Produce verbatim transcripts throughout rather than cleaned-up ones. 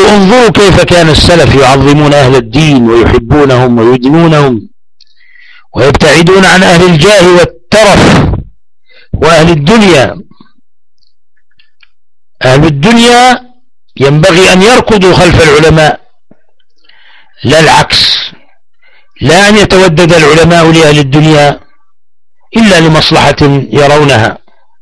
انظروا انظروا كيف كان السلف يعظمون أهل الدين ويحبونهم ويدنونهم ويبتعدون عن أهل الجاه والترف وأهل الدنيا. أهل الدنيا ينبغي أن يركضوا خلف العلماء لا العكس، لا أن يتودد العلماء لأهل الدنيا إلا لمصلحة يرونها.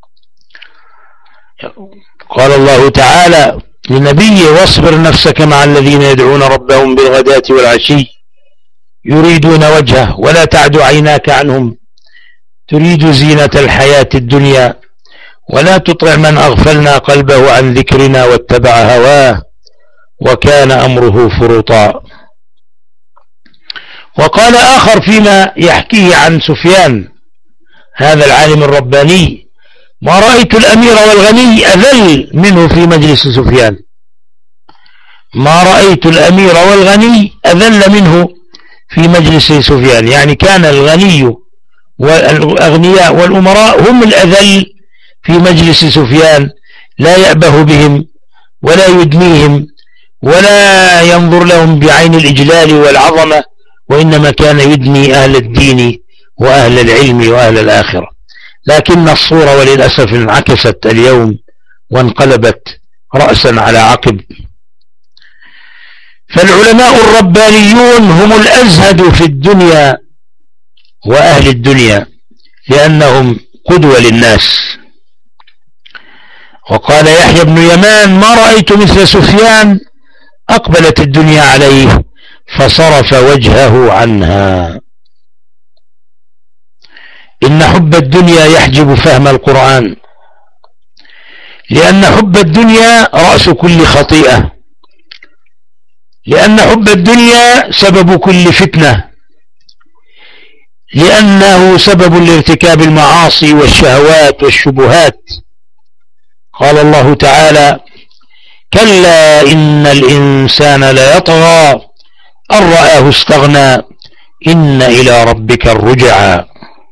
قال الله تعالى لنبيه: واصبر نفسك مع الذين يدعون ربهم بالغداة والعشي يريدون وجهه ولا تعد عيناك عنهم تريد زينة الحياة الدنيا ولا تطع من أغفلنا قلبه عن ذكرنا واتبع هواه وكان أمره فرطا. وقال آخر فيما يحكيه عن سفيان هذا العالم الرباني: ما رأيت الأمير والغني أذل منه في مجلس سفيان. ما رأيت الأمير والغني أذل منه في مجلس سفيان، يعني كان الغني والأغنياء والأمراء هم الأذل في مجلس سفيان، لا يأبه بهم ولا يدنيهم ولا ينظر لهم بعين الإجلال والعظمة، وإنما كان يدني أهل الدين وأهل العلم وأهل الآخرة. لكن الصورة وللأسف انعكست اليوم وانقلبت رأسا على عقب. فالعلماء الربانيون هم الأزهد في الدنيا وأهل الدنيا لأنهم قدوة للناس. وقال يحيى بن يمان: ما رأيت مثل سفيان أقبلت الدنيا عليه فصرف وجهه عنها. إن حب الدنيا يحجب فهم القرآن، لأن حب الدنيا رأس كل خطيئة، لأن حب الدنيا سبب كل فتنة، لأنه سبب لارتكاب المعاصي والشهوات والشبهات. قال الله تعالى: كلا إن الإنسان ليطغى أن رآه استغنى إن إلى ربك الرجعى.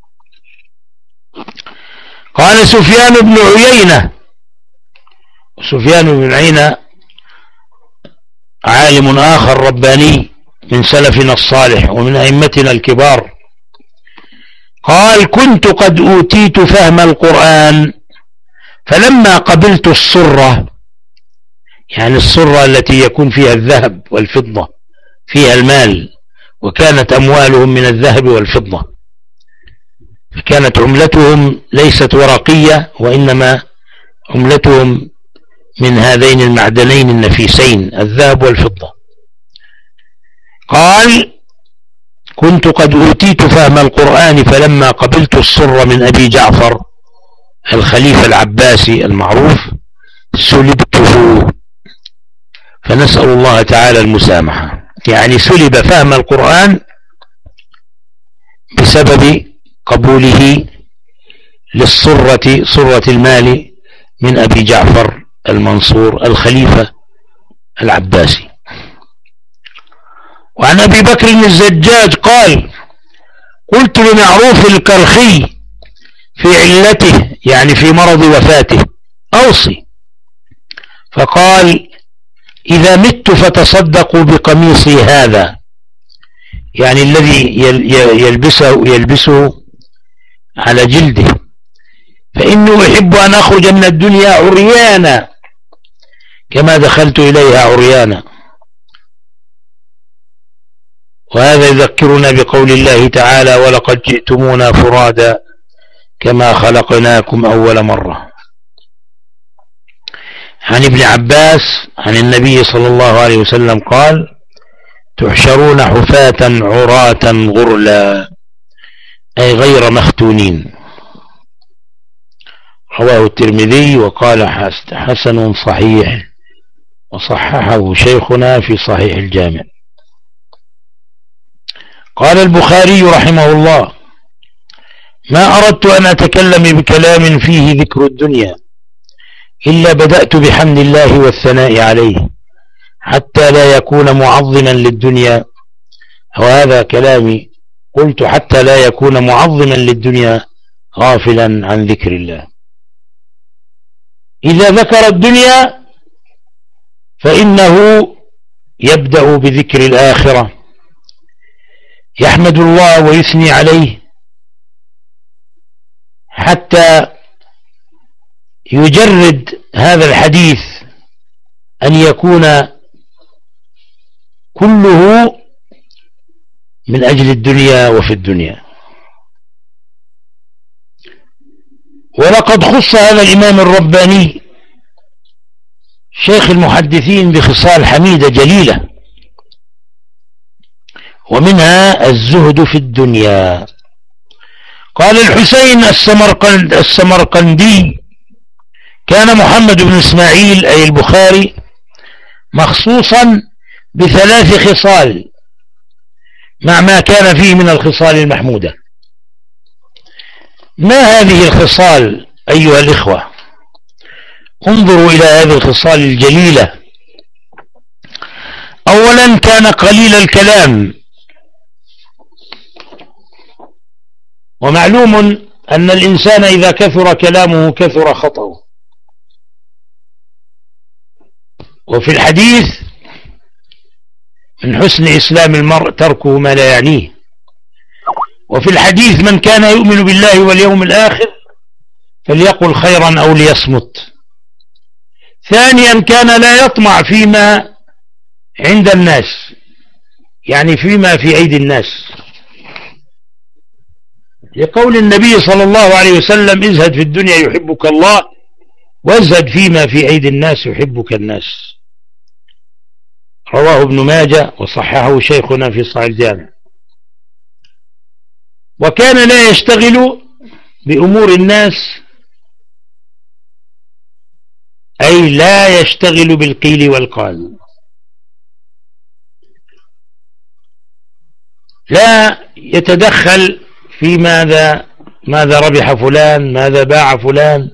قال سفيان بن عيينة، سفيان بن عيينة عالم آخر رباني من سلفنا الصالح ومن أئمتنا الكبار، قال: كنت قد أوتيت فهم القرآن فلما قبلت الصرة، يعني الصرة التي يكون فيها الذهب والفضة، فيها المال، وكانت أموالهم من الذهب والفضة، فكانت عملتهم ليست ورقية وإنما عملتهم من هذين المعدنين النفيسين الذهب والفضة. قال: كنت قد أوتيت فهم القرآن فلما قبلت الصر من أبي جعفر الخليفة العباسي المعروف سلبته، فنسأل الله تعالى المسامحة. يعني سلب فهم القرآن بسبب قبوله للصرة، صرة المال، من أبي جعفر المنصور الخليفة العباسي. وعن أبي بكر الزجاج قال: قلت لمعروف الكرخي في علته، يعني في مرض وفاته: أوصي. فقال: إذا مت فتصدقوا بقميصي هذا، يعني الذي يلبسه يلبسه على جلده، فإنه أحب أن أخرج من الدنيا عريانا كما دخلت إليها عريانا. وهذا يذكرنا بقول الله تعالى: ولقد جئتمونا فرادا كما خلقناكم أول مرة. عن ابن عباس عن النبي صلى الله عليه وسلم قال: تحشرون حفاة عراة غرلا، أي غير مختونين. رواه الترمذي وقال حسن صحيح، وصححه شيخنا في صحيح الجامع. قال البخاري رحمه الله: ما أردت أن أتكلم بكلام فيه ذكر الدنيا إلا بدأت بحمد الله والثناء عليه حتى لا يكون معظما للدنيا، وهذا كلامي، قلت حتى لا يكون معظما للدنيا غافلا عن ذكر الله. إذا ذكر الدنيا فإنه يبدأ بذكر الآخرة، يحمد الله ويثني عليه حتى يجرد هذا الحديث أن يكون كله من أجل الدنيا وفي الدنيا. ولقد خص هذا الإمام الرباني شيخ المحدثين بخصال حميدة جليلة، ومنها الزهد في الدنيا. قال الحسين السمرقند السمرقندي: كان محمد بن إسماعيل أي البخاري مخصوصا بثلاث خصال مع ما كان فيه من الخصال المحمودة. ما هذه الخصال أيها الإخوة؟ انظروا إلى هذه الخصال الجليلة. أولا كان قليل الكلام، ومعلوم أن الإنسان إذا كثر كلامه كثر خطأه. وفي الحديث: من حسن إسلام المرء تركه ما لا يعنيه. وفي الحديث: من كان يؤمن بالله واليوم الآخر فليقل خيرا أو ليصمت. ثانيا كان لا يطمع فيما عند الناس، يعني فيما في أيدي الناس، لقول النبي صلى الله عليه وسلم: ازهد في الدنيا يحبك الله، وازهد فيما في أيدي الناس يحبك الناس. رواه ابن ماجه وصححه شيخنا في صحيح الجامع. وكان لا يشتغل بأمور الناس، أي لا يشتغل بالقيل والقال، لا يتدخل في ماذا ماذا ربح فلان، ماذا باع فلان،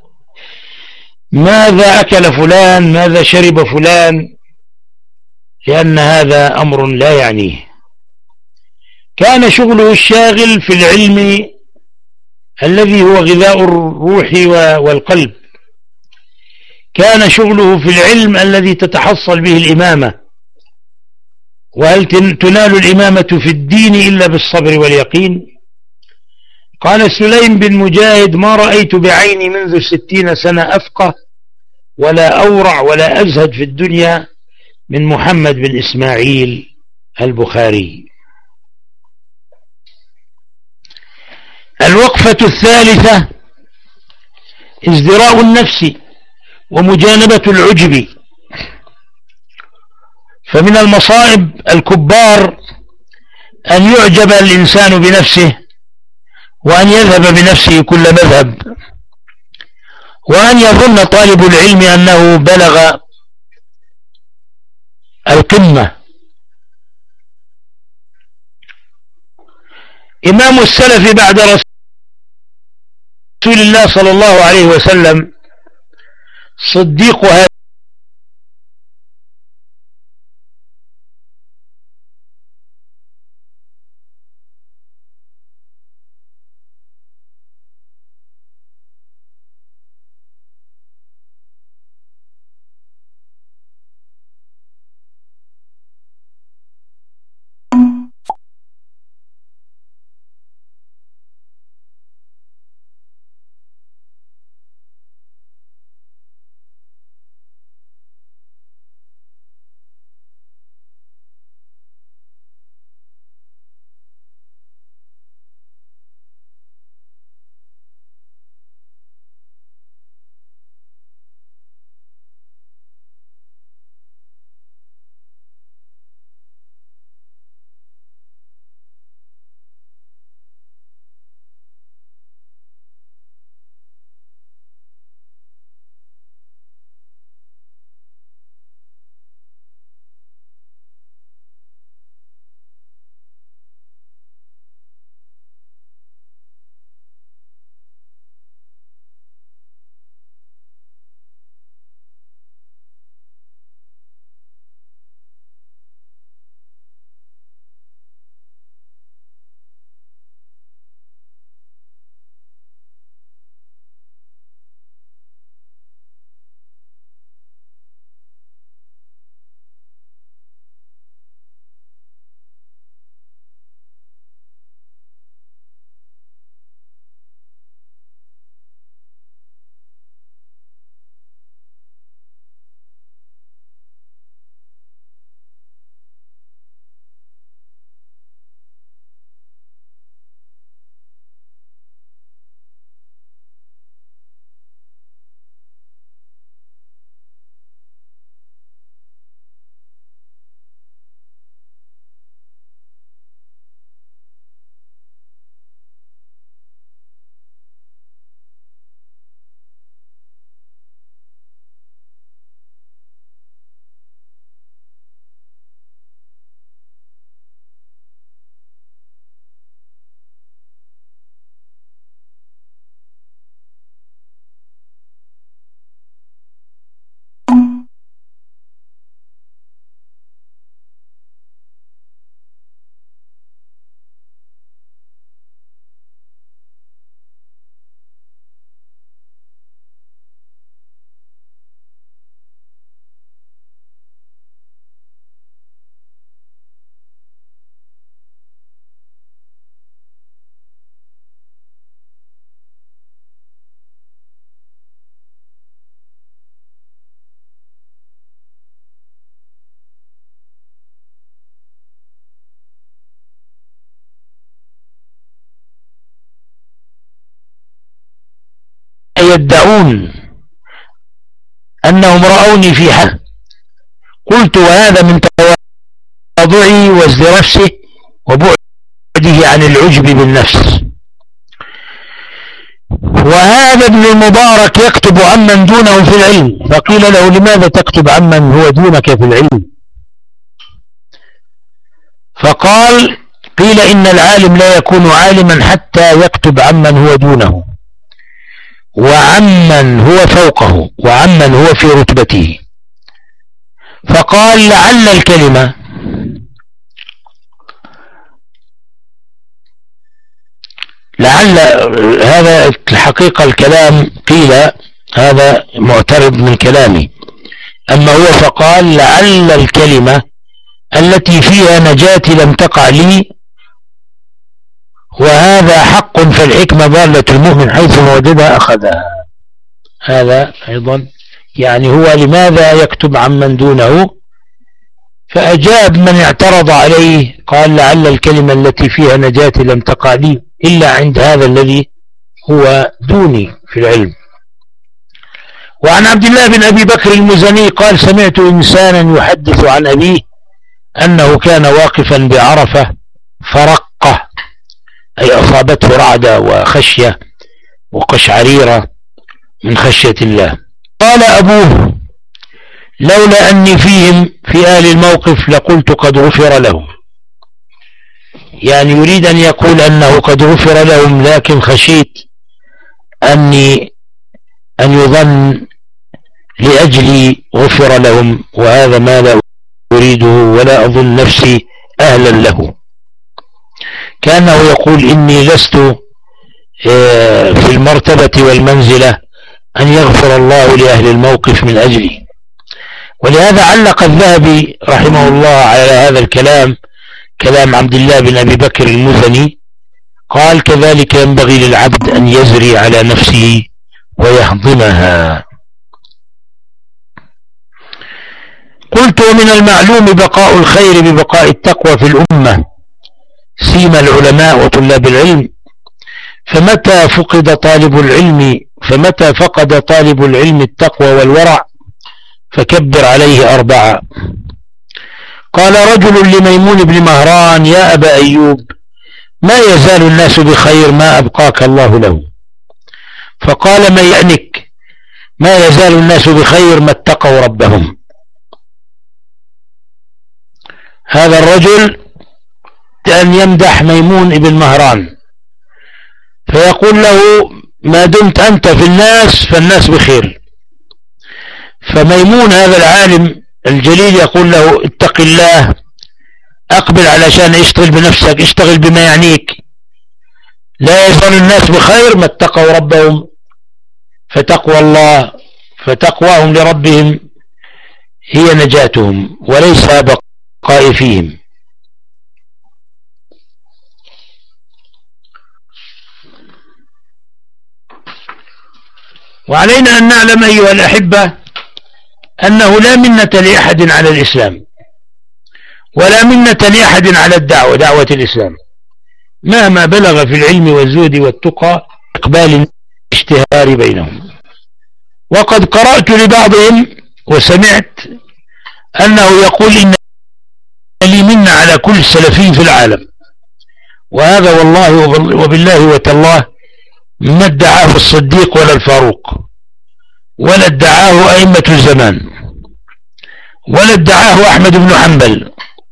ماذا أكل فلان، ماذا شرب فلان، لأن هذا أمر لا يعنيه. كان شغله الشاغل في العلم الذي هو غذاء الروح والقلب. كان شغله في العلم الذي تتحصل به الإمامة. وهل تنال الإمامة في الدين إلا بالصبر واليقين؟ قال سليم بن مجاهد: ما رأيت بعيني منذ ستين سنة أفقه ولا أورع ولا أزهد في الدنيا من محمد بن إسماعيل البخاري. الوقفة الثالثة: ازدراء النفس ومجانبة العجب. فمن المصائب الكبار أن يعجب الإنسان بنفسه، وأن يذهب بنفسه كل مذهب، وأن يظن طالب العلم أنه بلغ القمة. إمام السلف بعد رسول الله صلى الله عليه وسلم صديق هذا يدعون أنهم رأوني في حق. قلت وهذا من تواضعي وازدرافه وبعده عن العجب بالنفس. وهذا ابن المبارك يكتب عمن دونه في العلم، فقيل له لماذا تكتب عمن هو دونك في العلم؟ فقال قيل إن العالم لا يكون عالما حتى يكتب عمن هو دونه وعمن هو فوقه وعمن هو في رتبته. فقال لعل الكلمة لعل هذا الحقيقة الكلام قيل هذا معترض من كلامي، أما هو فقال لعل الكلمة التي فيها نجاتي لم تقع لي، وهذا حق، فالحكمة ضالة المؤمن حيث وجدها أخذها. هذا أيضا يعني هو لماذا يكتب عمن دونه؟ فأجاب من اعترض عليه قال لعل الكلمة التي فيها نجاتي لم تقع لي إلا عند هذا الذي هو دوني في العلم. وعن عبد الله بن أبي بكر المزني قال سمعت إنسانا يحدث عن أبيه أنه كان واقفا بعرفة فرقه، أي أصابته رعدة وخشية وقشعريرة من خشية الله. قال أبوه لولا أني فيهم في أهل الموقف لقلت قد غفر لهم، يعني يريد أن يقول أنه قد غفر لهم، لكن خشيت أني أن يظن لأجلي غفر لهم، وهذا ما لا أريده ولا أظن نفسي أهلا له. كأنه يقول إني لست في المرتبة والمنزلة أن يغفر الله لأهل الموقف من أجلي. ولهذا علق الذهبي رحمه الله على هذا الكلام كلام عبد الله بن أبي بكر المزني، قال كذلك ينبغي للعبد أن يزري على نفسه ويهضمها. قلت ومن المعلوم بقاء الخير ببقاء التقوى في الأمة سيما العلماء وطلاب العلم، فمتى فقد طالب العلم فمتى فقد طالب العلم التقوى والورع فكبر عليه أربعة. قال رجل لميمون بن مهران يا أبا أيوب ما يزال الناس بخير ما أبقاك الله له؟ فقال ما يعنك ما يزال الناس بخير ما اتقوا ربهم. هذا الرجل أن يمدح ميمون بن مهران فيقول له ما دمت أنت في الناس فالناس بخير. فميمون هذا العالم الجليل يقول له اتق الله، أقبل علشان اشتغل بنفسك، اشتغل بما يعنيك، لا يزال الناس بخير ما اتقوا ربهم. فتقوى الله فتقواهم لربهم هي نجاتهم وليس بقاء فيهم. وعلينا أن نعلم أيها الأحبة أنه لا منة لأحد على الإسلام ولا منة لأحد على الدعوة دعوة الإسلام مهما بلغ في العلم والزهد والتقى إقبال الاشتهار بينهم. وقد قرأت لبعضهم وسمعت أنه يقول إن لي منة على كل سلفي في العالم، وهذا والله وبالله وتالله ما ادعاه الصديق ولا الفاروق ولا ادعاه أئمة الزمان ولا ادعاه أحمد بن حنبل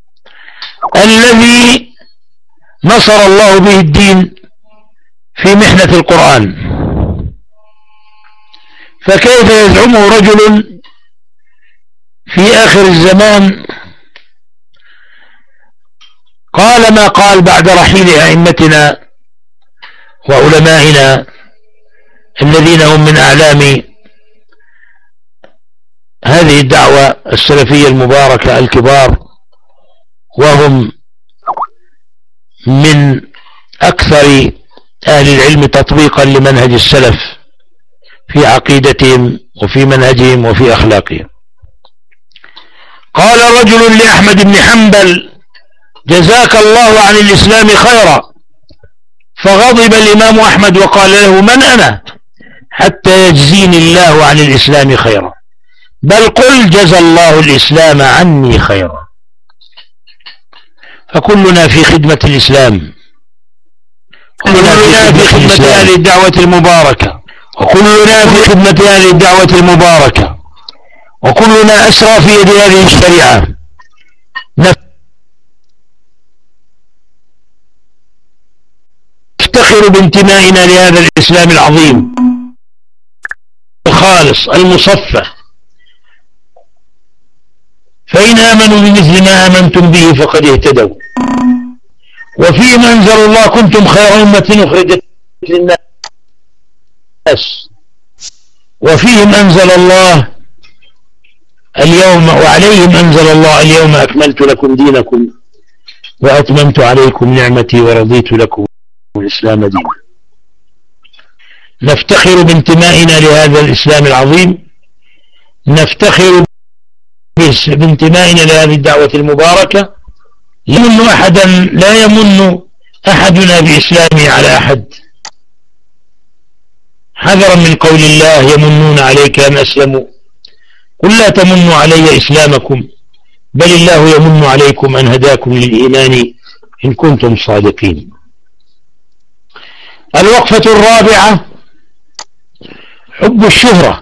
الذي نصر الله به الدين في محنة القرآن. فكيف يزعمه رجل في آخر الزمان قال ما قال بعد رحيل أئمتنا وعلمائنا الذين هم من أعلام هذه الدعوة السلفية المباركة الكبار، وهم من أكثر أهل العلم تطبيقا لمنهج السلف في عقيدتهم وفي منهجهم وفي أخلاقهم. قال رجل لأحمد بن حنبل جزاك الله عن الإسلام خيرا، فغضب الإمام أحمد وقال له من أنا حتى يجزيني الله عن الإسلام خيرا، بل قل جزى الله الإسلام عني خيرا. فكلنا في خدمة الإسلام، كلنا في خدمة هذه الدعوة المباركة، وكلنا في خدمة هذه الدعوة المباركة، وكلنا أسرى في يد هذه الشريعة. نفتخر بانتمائنا لهذا الإسلام العظيم الخالص المصفى، فإن آمنوا بمثل ما آمنتم به فقد اهتدوا، وفيهم أنزل الله كنتم خير أمة أخرجت للناس، وفيهم أنزل الله اليوم وعليهم أنزل الله اليوم أكملت لكم دينكم وأتممت عليكم نعمتي ورضيت لكم الإسلام دينا. نفتخر بانتمائنا لهذا الإسلام العظيم، نفتخر بانتمائنا لهذه الدعوة المباركة. يمن أحدا لا يمن أحدنا بإسلامه على أحد، حذرا من قول الله يمنون عليك أن أسلموا، قل لا تمنوا علي إسلامكم بل الله يمن عليكم أن هداكم للإيمان إن كنتم صادقين. الوقفة الرابعة حب الشهرة،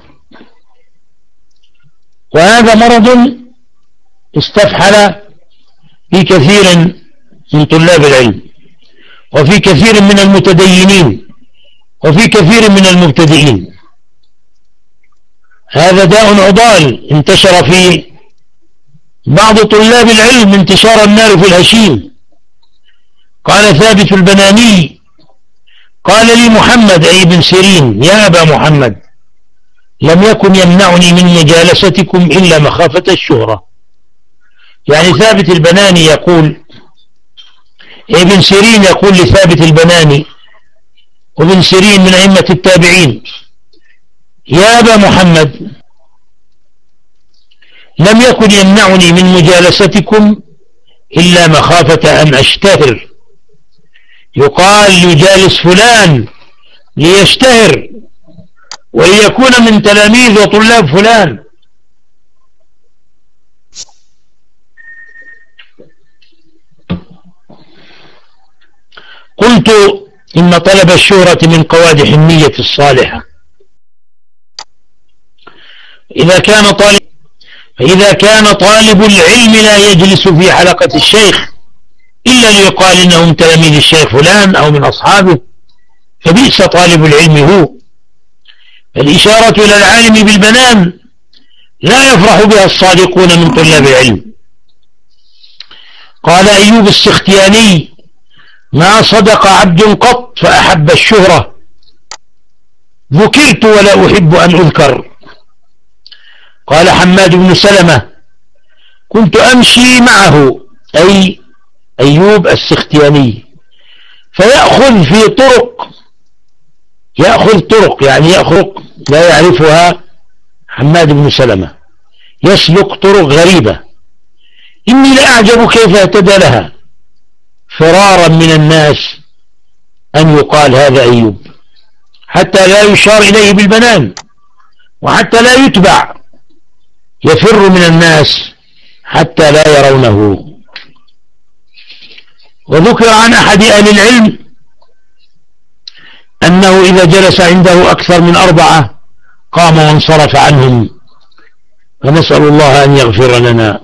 وهذا مرض استفحل في كثير من طلاب العلم، وفي كثير من المتدينين، وفي كثير من المبتدئين. هذا داء عضال انتشر في بعض طلاب العلم انتشار النار في الهشيم. قال ثابت البناني قال لي محمد أي بن سيرين يا أبا محمد لم يكن يمنعني من مجالستكم إلا مخافة الشهرة. يعني ثابت البناني يقول، ابن سيرين يقول لثابت البناني، وابن سيرين من أئمة التابعين، يا أبا محمد لم يكن يمنعني من مجالستكم إلا مخافة أن أشتهر. يقال يجالس فلان ليشتهر وليكون من تلاميذ وطلاب فلان. قلت إن طلب الشهرة من قوادح النية الصالحة. إذا كان طالب فإذا كان طالب العلم لا يجلس في حلقة الشيخ إلا ليقال إنه من تلاميذ الشيخ فلان أو من أصحابه فبئس طالب العلم هو. الإشارة إلى العالم بالبنان لا يفرح بها الصادقون من طلاب العلم. قال أيوب السختياني ما صدق عبد قط فأحب الشهرة، ذكرت ولا أحب أن أذكر. قال حماد بن سلمة كنت أمشي معه أي أيوب السختياني فيأخذ في طرق، يأخذ طرق يعني يأخذ لا يعرفها حماد بن سلمة، يسلك طرق غريبة، إني لأعجب كيف اهتدى لها فرارا من الناس أن يقال هذا أيوب، حتى لا يشار إليه بالبنان وحتى لا يتبع، يفر من الناس حتى لا يرونه. وذكر عن أحد أهل العلم أنه إذا جلس عنده أكثر من أربعة قام وانصرف عنهم، فنسأل الله أن يغفر لنا.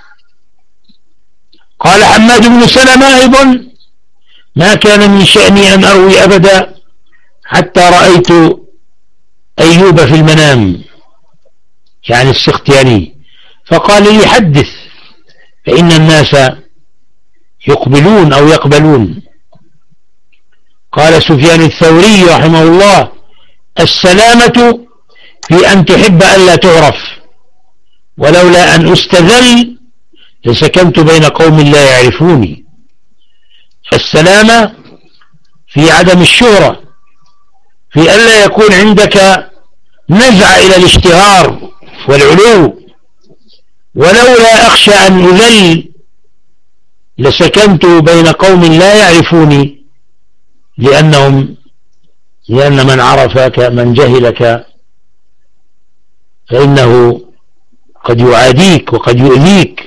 قال حماد بن سلمة أيضا ما كان من شأني أن أروي أبدا حتى رأيت أيوب في المنام، يعني السختياني، فقال لي حدث فإن الناس يقبلون أو يقبلون. قال سفيان الثوري رحمه الله السلامة في أن تحب أن لا تعرف، ولولا أن أستذل لسكنت بين قوم لا يعرفوني. فالسلامة في عدم الشهرة، في ألا يكون عندك نزع إلى الاشتهار والعلو. ولولا أخشى أن أذل لسكنت بين قوم لا يعرفوني، لأنهم لأن من عرفك من جهلك فإنه قد يعاديك وقد يؤذيك.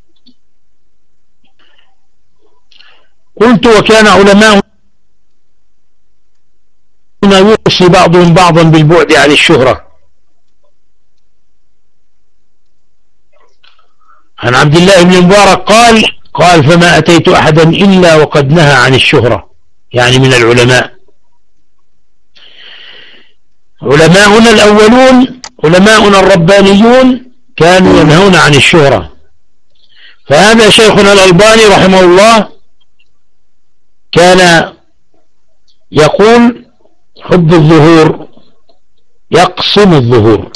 قلت وكان علماء يوصي بعضهم بعضا بالبعد عن الشهرة. عن عبد الله بن مبارك قال قال فما أتيت أحدا إلا وقد نهى عن الشهرة، يعني من العلماء. علماؤنا الأولون علماؤنا الربانيون كانوا ينهون عن الشهرة. فهذا شيخنا الألباني رحمه الله كان يقول حب الظهور يقسم الظهور.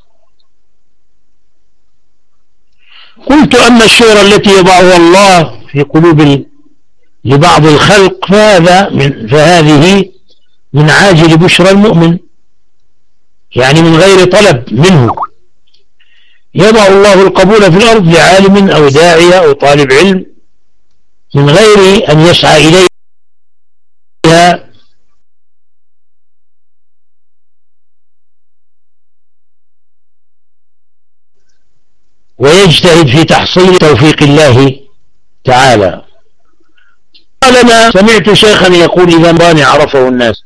قلت أما الشهرة التي يضعها الله في قلوب لبعض الخلق فهذا من فهذه من عاجل بشرى المؤمن، يعني من غير طلب منه. يضع الله القبول في الأرض لعالم أو داعية أو طالب علم من غير أن يسعى إليها ويجتهد في تحصيل توفيق الله تعالى. قال ما سمعت شيخا يقول إذا باني عرفه الناس،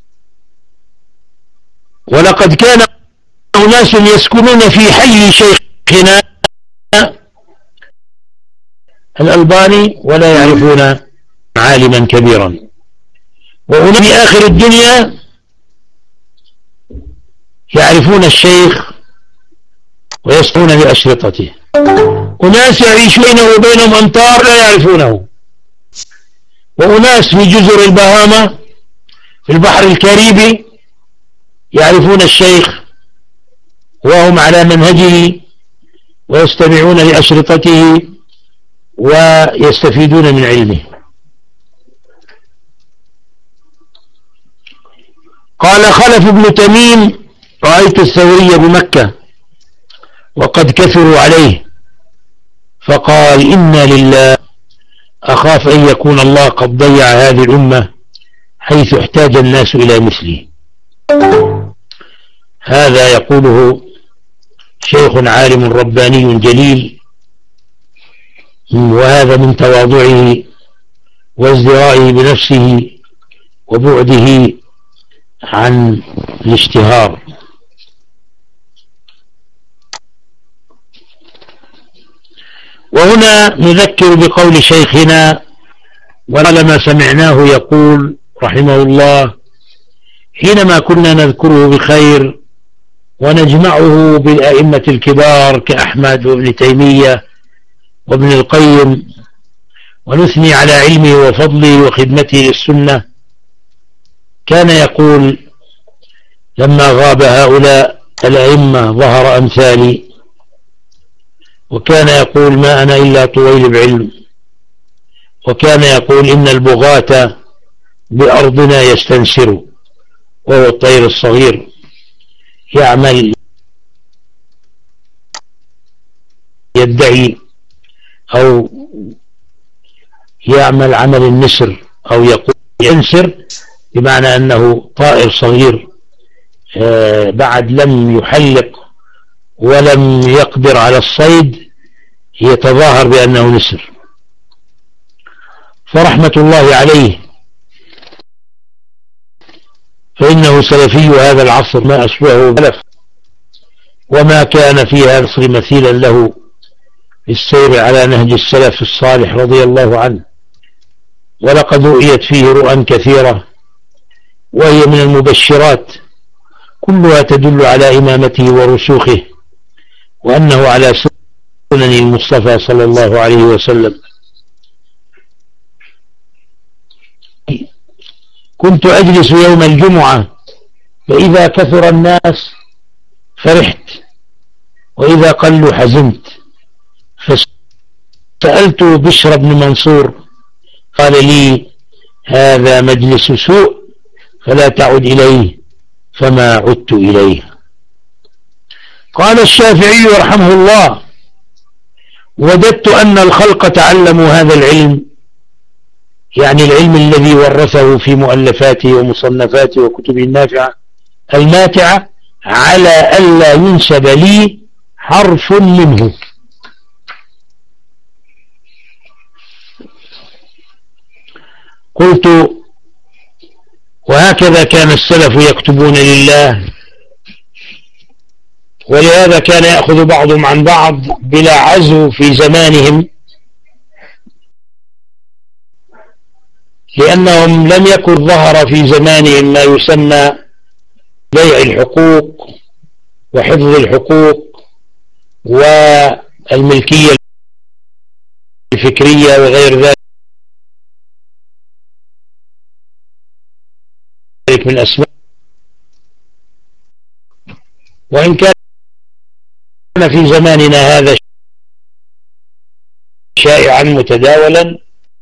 ولقد كان أناس يسكنون في حي شيخنا الألباني ولا يعرفون عالما كبيرا، وهنا في آخر الدنيا يعرفون الشيخ ويسمعون بأشرطته. أناس يعيشون وبينهم أمتار لا يعرفونه، وأناس في جزر البهامة في البحر الكاريبي يعرفون الشيخ وهم على منهجه ويستمعون لأشرطته ويستفيدون من علمه. قال خلف بن تميم رأيت الثوري بمكة وقد كثروا عليه فقال إنا لله أخاف أن يكون الله قد ضيع هذه الأمة حيث احتاج الناس إلى مثله. هذا يقوله شيخ عالم رباني جليل، وهذا من تواضعه وازدرائه بنفسه وبعده عن الاشتهار. وهنا نذكر بقول شيخنا ولما سمعناه يقول رحمه الله حينما كنا نذكره بخير ونجمعه بالأئمة الكبار كأحمد وابن تيمية وابن القيم ونثني على علمه وفضله وخدمته للسنة، كان يقول لما غاب هؤلاء الأئمة ظهر أمثالي، وكان يقول ما أنا إلا طويل بعلم، وكان يقول إن البغاة بأرضنا يستنسر، وهو الطير الصغير يعمل يدعي أو يعمل عمل النسر أو يقول ينسر، بمعنى أنه طائر صغير بعد لم يحلق ولم يقدر على الصيد يتظاهر بأنه نسر. فرحمة الله عليه، فإنه سلفي هذا العصر ما أشبهه سلف، وما كان في هذا العصر مثيلا له السير على نهج السلف الصالح رضي الله عنه. ولقد رؤيت فيه رؤى كثيرة وهي من المبشرات كلها تدل على إمامته ورسوخه وأنه على سنن المصطفى صلى الله عليه وسلم. كنت أجلس يوم الجمعة فإذا كثر الناس فرحت وإذا قلوا حزنت، فسألت بشر بن منصور قال لي هذا مجلس سوء فلا تعد إليه، فما عدت إليه. قال الشافعي رحمه الله وددت أن الخلق تعلموا هذا العلم يعني العلم الذي ورثه في مؤلفاته ومصنفاته وكتبه النافعة الماتعة، على ألا ينسب لي حرف منه. قلت: وهكذا كان السلف يكتبون لله، ولهذا كان يأخذ بعضهم عن بعض بلا عزو في زمانهم، لأنهم لم يكن ظهر في زمانهم ما يسمى بيع الحقوق وحفظ الحقوق والملكية الفكرية وغير ذلك من أسماء. وإن كان في زماننا هذا شائعا متداولا،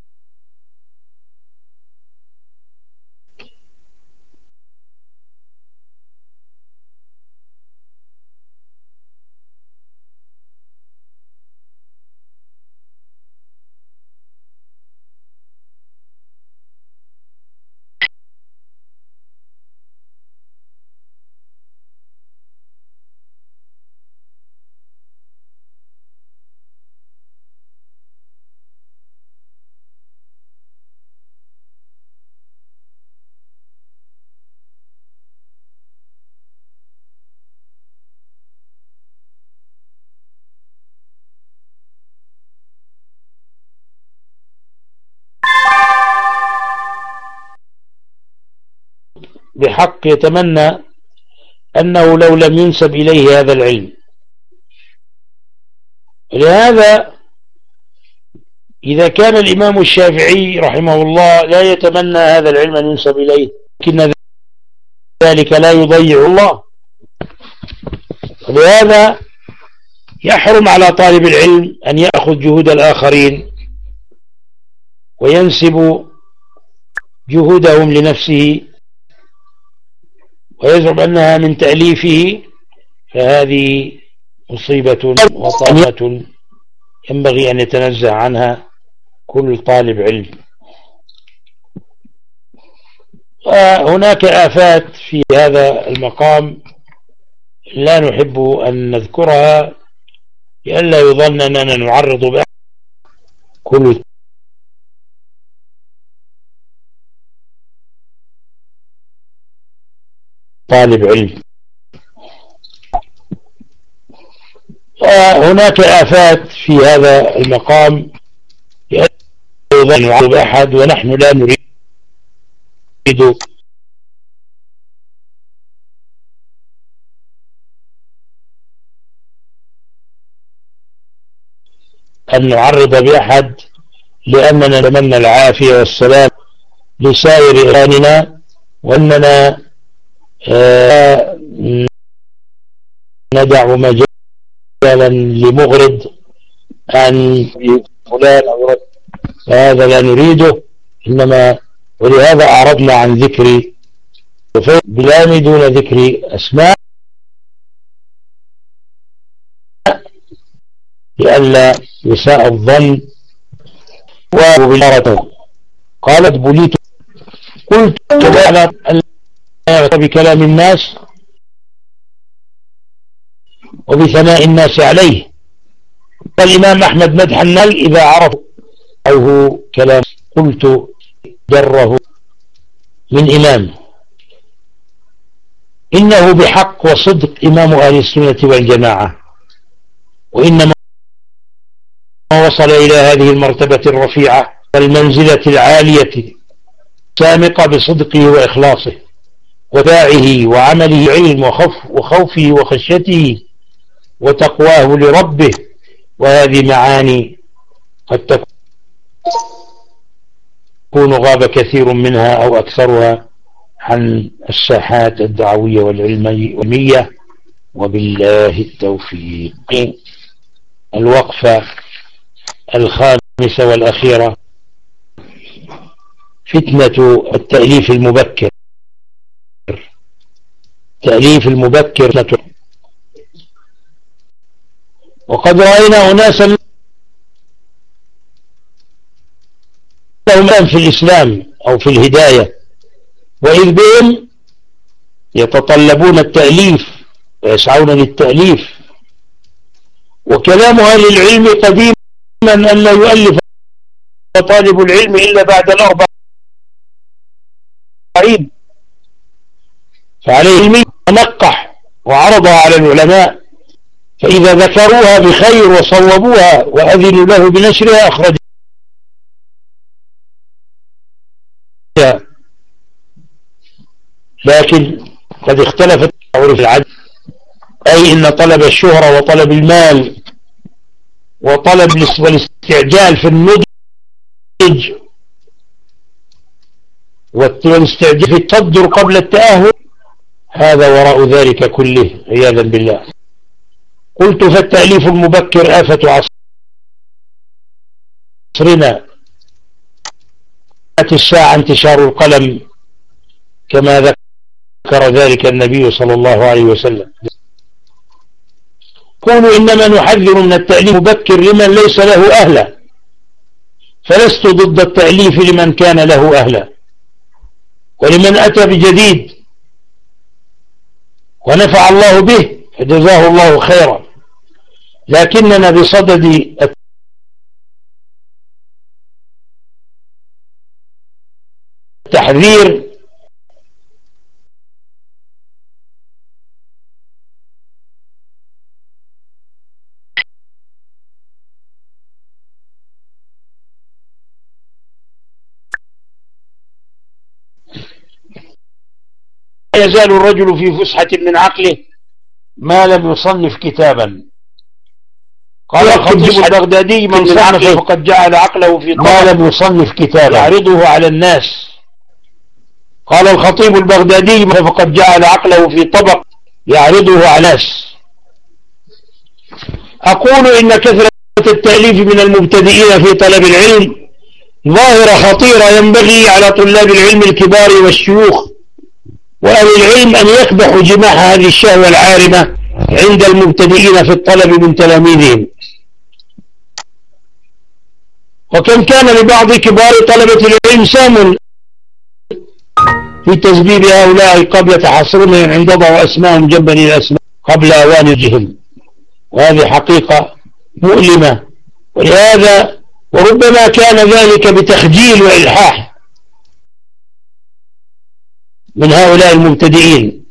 بحق يتمنى أنه لو لم ينسب إليه هذا العلم. لهذا إذا كان الإمام الشافعي رحمه الله لا يتمنى هذا العلم أن ينسب إليه، لكن ذلك لا يضيع الله. ولهذا يحرم على طالب العلم أن يأخذ جهود الآخرين وينسب جهودهم لنفسه ويزعم أنها من تأليفه، فهذه مصيبة وطامة ينبغي أن يتنزه عنها كل طالب علم. وهناك آفات في هذا المقام لا نحب أن نذكرها لئلا يظن أننا نعرض بأحد. كل طالب علم. وهناك آفات في هذا المقام لئلا يظن أن نعرض بأحد، ونحن لا نريد أن نعرض بأحد، لأننا نتمنى العافية والسلام لسائر إخواننا، وأننا آه ندع مجالا لمغرض أن فلان أو رد، فهذا لا نريده. إنما ولهذا أعرضنا عن ذكر بلام دون ذكر أسماء لئلا يساء الظن. وبالمرة قالت: بليت. قلت: كذا بكلام الناس وبثناء الناس عليه. فالإمام أحمد مدح النل إذا عرف أو هو كلام. قلت: جره من إمام، إنه بحق وصدق إمام أهل السنة والجماعة، وإنما وصل إلى هذه المرتبة الرفيعة والمنزلة العالية سامقة بصدقه وإخلاصه وداعه وعمله علم وخوف وخوفه وخشيته وتقواه لربه. وهذه معاني قد تكون غاب كثير منها أو أكثرها عن الساحات الدعوية والعلمية، وبالله التوفيق. الوقفة الخامسة والأخيرة: فتنة التأليف المبكر. تأليف المبكر فتنة. وقد رأينا أناسا لهم في الإسلام أو في الهداية، وإذ بهم يتطلبون التأليف ويسعون للتأليف. وكلام أهل العلم قديما أن لا يؤلف طالب العلم إلا بعد الأربعين، فعليه نقح وعرضها على العلماء، فإذا ذكروها بخير وصوبوها وأذنوا له بنشرها أخرجها. لكن قد اختلفت عرف العدل، أي إن طلب الشهرة وطلب المال وطلب والاستعجال في النضج والاستعجال في التصدر قبل التأهل، هذا وراء ذلك كله عياذا بالله. قلت فالتأليف المبكر آفة عصرنا، الساعة انتشار القلم كما ذكر ذلك النبي صلى الله عليه وسلم. قولوا إنما نحذر من التأليف المبكر لمن ليس له أهلا، فلست ضد التأليف لمن كان له أهلا، ولمن أتى بجديد ونفع الله به فجزاه الله خيرا، لكننا بصدد التحذير يزال الرجل في فسحة من عقله ما لم يصنف كتابا. قال الخطيب البغدادي من صنف فقد جعل عقله في طبق ما لم يصنف كتابا يعرضه على الناس. قال الخطيب البغدادي فقد جعل عقله في طبق يعرضه على الناس. أقول إن كثرة التأليف من المبتدئين في طلب العلم ظاهرة خطيرة ينبغي على طلاب العلم الكبار والشيوخ وأهل العلم أن يقبحوا جماح هذه الشهوة العارمة عند المبتدئين في الطلب من تلاميذهم. وكم كان لبعض كبار طلبة العلم سام في تسبيب هؤلاء قبل تحصرهم عند ضعوا أسماءهم جنبا إلى أسماء قبل أوان الجهل، وهذه حقيقة مؤلمة. ولهذا وربما كان ذلك بتخجيل وإلحاح من هؤلاء المبتدئين،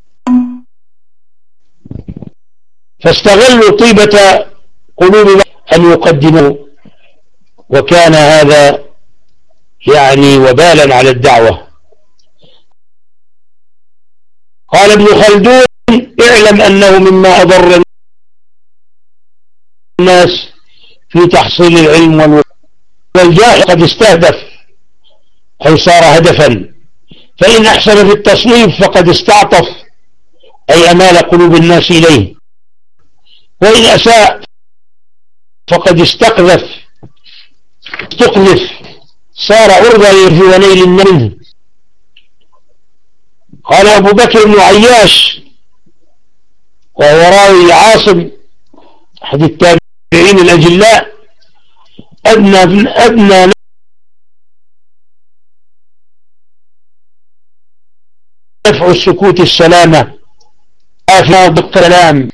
فاستغلوا طيبة قلوب أن يقدموا، وكان هذا يعني وبالا على الدعوة. قال ابن خلدون اعلم أنه مما أضر الناس في تحصيل العلم والجاه قد استهدف أي صار هدفا، فإن أحسن في التصنيف فقد استعطف أي أمال قلوب الناس إليه، وإن أساء فقد استقذف استقذف صار عرضة للهوانين منه. قال أبو بكر بن عياش وهو راوي عاصم أحد التابعين الأجلاء أدنى أدنى نفع السكوت السلامة آفنا بالكلام،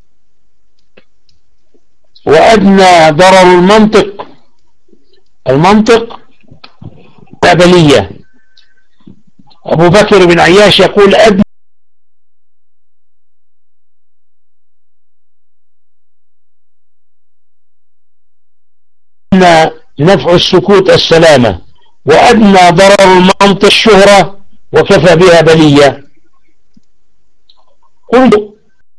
وأدنى ضرر المنطق المنطق قابلية. أبو بكر بن عياش يقول أدنى نفع السكوت السلامة، وأدنى ضرر المنطق الشهرة وكفى بها بلية. قلت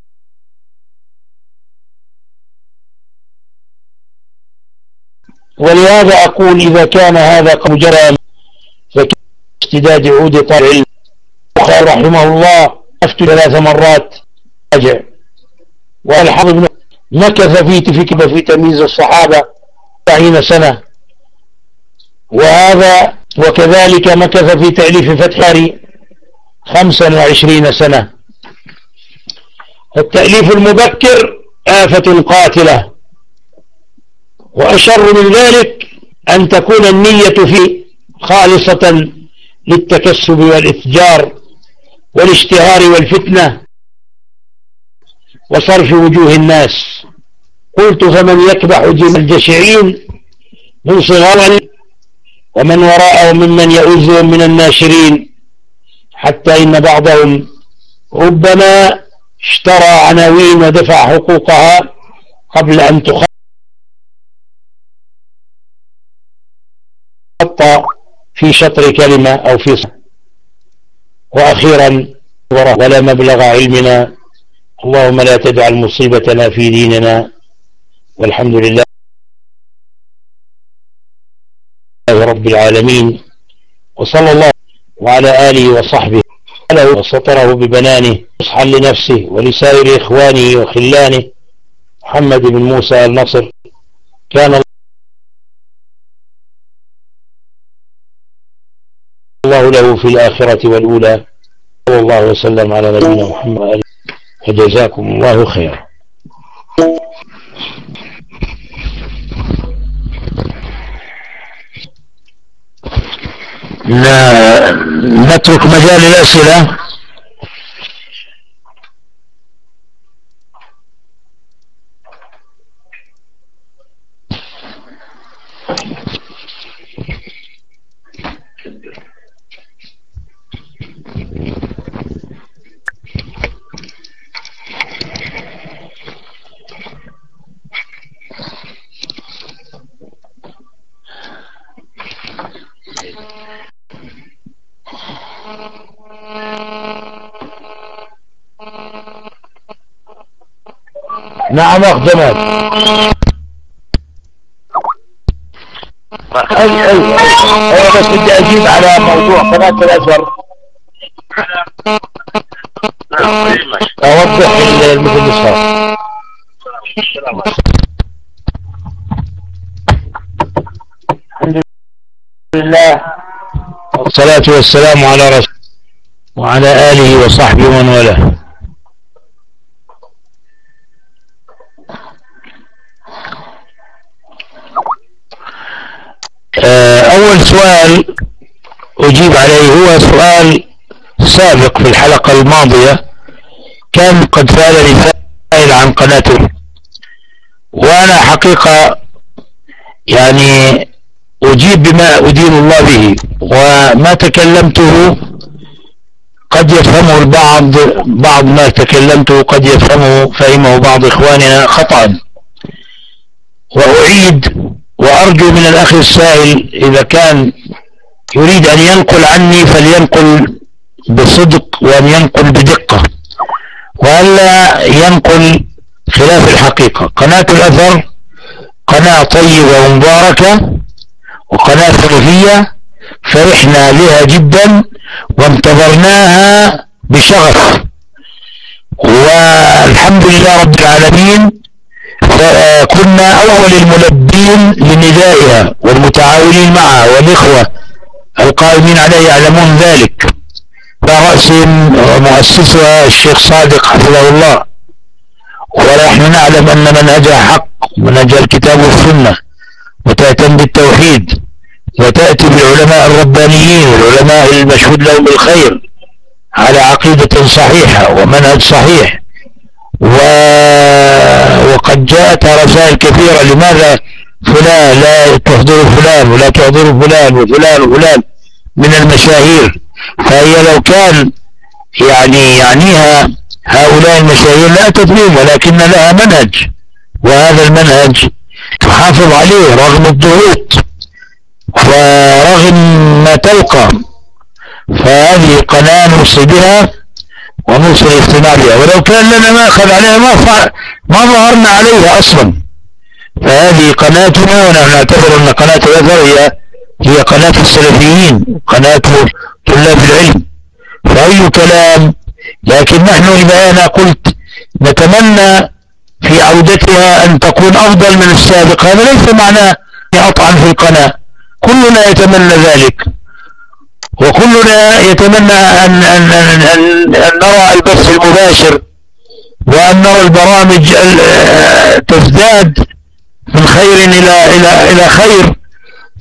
ولهذا أقول إذا كان هذا قد جرى فكان اشتداد عود طالب العلم. البخاري رحمه الله أفتى ثلاث مرات راجع، والحافظ مكث في تفكير في تمييز الصحابة أربعين سنة، وهذا وكذلك مكث في تأليف فتح الباري خمسا وعشرين سنة. التأليف المبكر آفة قاتلة، وأشر من ذلك أن تكون النية فيه خالصة للتكسب والإتجار والاشتهار والفتنة وصرف وجوه الناس. قلت فمن يكبح جمال الجشعين من صغار ومن وراءه ممن يؤذهم من الناشرين، حتى إن بعضهم ربما اشترى عناوين ودفع حقوقها قبل أن تخطى في شطر كلمة أو في صح. وأخيرا ولا مبلغ علمنا، اللهم لا تجعل مصيبتنا في ديننا، والحمد لله رب العالمين، وصلى الله وعلى آله وصحبه وسطره ببنانه نصحا لنفسه ولسائر إخوانه وخلانه محمد بن موسى النصر. كان الله له في الآخرة والأولى. صلى الله وسلم على نبينا محمد وآله، وجزاكم الله خيرا. لا نترك مجال الأسئلة. نعم أخدمت. أي أي أي بس بدي أجيب على موضوع قناة الأزهر، أوضح المثل الصار. الحمد لله والصلاة والسلام على رسول وعلى آله وصحبه ومن والاه. أول سؤال أجيب عليه هو سؤال سابق في الحلقة الماضية، كان قد سألني سائل عن قناته، وأنا حقيقة يعني أجيب بما أدين الله به، وما تكلمته قد يفهمه البعض، بعض ما تكلمته قد يفهمه فهمه بعض إخواننا خطأ. وأعيد وأرجو من الأخ السائل إذا كان يريد أن ينقل عني فلينقل بصدق وأن ينقل بدقة، وألا ينقل خلاف الحقيقة. قناة الأثر قناة طيبة ومباركة وقناة سلفية، فرحنا بها جدا وانتظرناها بشغف، والحمد لله رب العالمين. كنا أول الملبين لندائها والمتعاونين معها، والإخوة القائمين عليه يعلمون ذلك، فرأسهم مؤسسها الشيخ صادق حفظه الله. ونحن نعلم أن منهجها حق، منهج الكتاب والسنة، وتهتم بالتوحيد، وتأتي بالعلماء الربانيين والعلماء المشهود لهم بالخير على عقيدة صحيحة ومنهج صحيح. و... وقد جاءت رسائل كثيرة، لماذا فلان لا تحضر فلان ولا تحضر فلان وفلان وفلان من المشاهير؟ فهي لو كان يعني يعنيها هؤلاء المشاهير لا تدريهم، ولكن لها منهج، وهذا المنهج تحافظ عليه رغم الضغوط ورغم ما تلقى. فهذه قناة نوصي بها ونوصل الاجتماع بها، ولو كان لنا ما أخذ عليها ما, ما ظهرنا عليها أصلا. فهذه قناتنا، ونحن نعتبر أن قناة الأثر هي هي قناة السلفيين، قناة طلاب العلم، فأي كلام. لكن نحن إذا أنا قلت نتمنى في عودتها أن تكون أفضل من السابق، هذا ليس معناه أطعن في القناة، كلنا يتمنى ذلك، وكلنا يتمنى أن, أن, أن, أن, أن نرى البث المباشر، وأن نرى البرامج تزداد من خير إلى, إلى, إلى خير.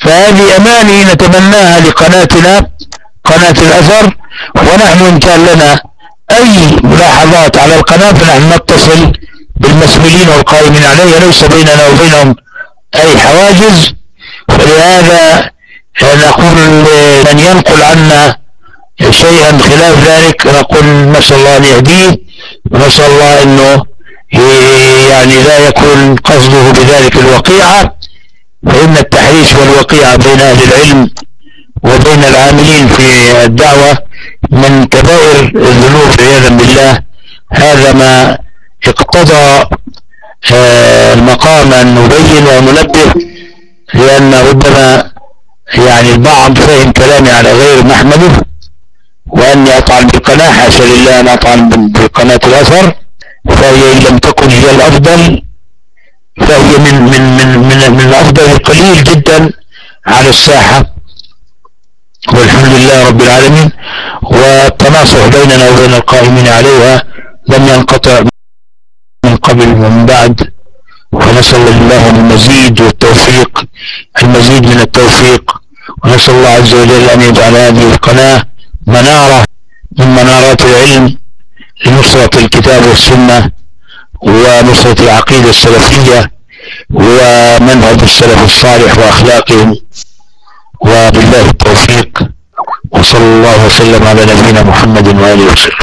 فهذه أماني نتمناها لقناتنا قناة الأثر، ونحن إن كان لنا أي ملاحظات على القناة فنحن نتصل بالمسؤولين والقائمين عليها، ليس بيننا وبينهم أي حواجز. فلهذا نقول من ينقل عنا شيئا خلاف ذلك نقول نسأل الله أن يهديه، ونسأل الله أنه يعني لا يكون قصده بذلك الوقيعة، فإن التحريش والوقيعة بين أهل العلم وبين العاملين في الدعوة من كبائر الذنوب عياذا بالله. هذا ما اقتضى المقام أن نبين وننبه، لأن ربما يعني البعض فهم كلامي على غير محمله، وأني أطعن بالقناة، حاشا لله أن أطعن بقناة الأثر، فهي إن لم تكن هي الأفضل فهي من من من من, من الأفضل القليل جدا على الساحة، والحمد لله رب العالمين. والتناصح بيننا وبين القائمين عليها لم ينقطع من قبل ومن بعد، ونسأل الله المزيد والتوفيق، المزيد من التوفيق، ونسأل الله عز وجل أن يجعل هذه القناة منارة من منارات العلم لنصرة الكتاب والسنة ونصرة العقيدة السلفية ومنهج السلف الصالح وأخلاقهم، وبالله التوفيق، وصلى الله وسلم على نبينا محمد وآله وسلم.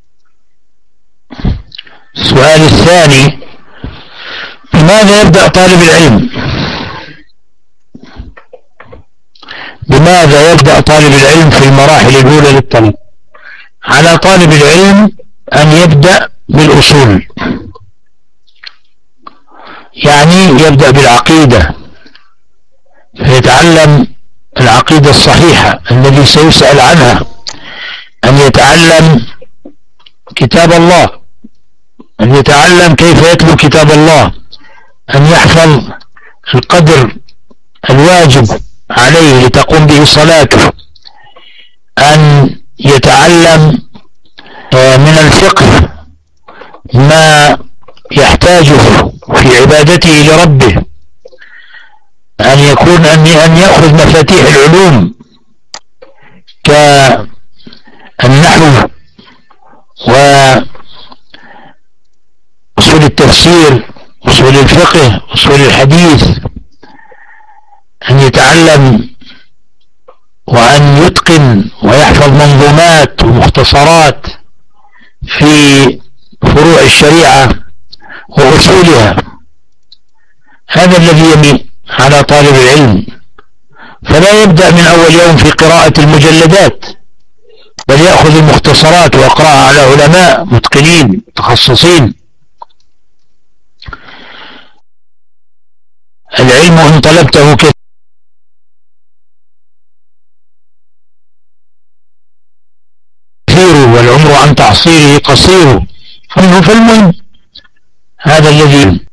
السؤال الثاني: بماذا يبدأ طالب العلم؟ بماذا يبدأ طالب العلم في المراحل الأولى للطلب؟ على طالب العلم أن يبدأ بالأصول، يعني يبدأ بالعقيدة فيتعلم العقيدة الصحيحة الذي سيسأل عنها، أن يتعلم كتاب الله، أن يتعلم كيف يتلو كتاب الله، أن يحفظ القدر الواجب عليه لتقوم به صلاته، أن يتعلم من الفقه ما يحتاجه في عبادته لربه، أن يكون أن يأخذ مفاتيح العلوم كالنحو وأصول التفسير، أصول الفقه، أصول الحديث، أن يتعلم وأن يتقن ويحفظ منظومات ومختصرات في فروع الشريعة وأصولها. هذا الذي يمي على طالب العلم، فلا يبدأ من أول يوم في قراءة المجلدات، بل يأخذ المختصرات ويقرأها على علماء متقنين متخصصين. العلم إن طلبته كثير والعمر عن تحصيله قصير، فالمهم هذا الذي.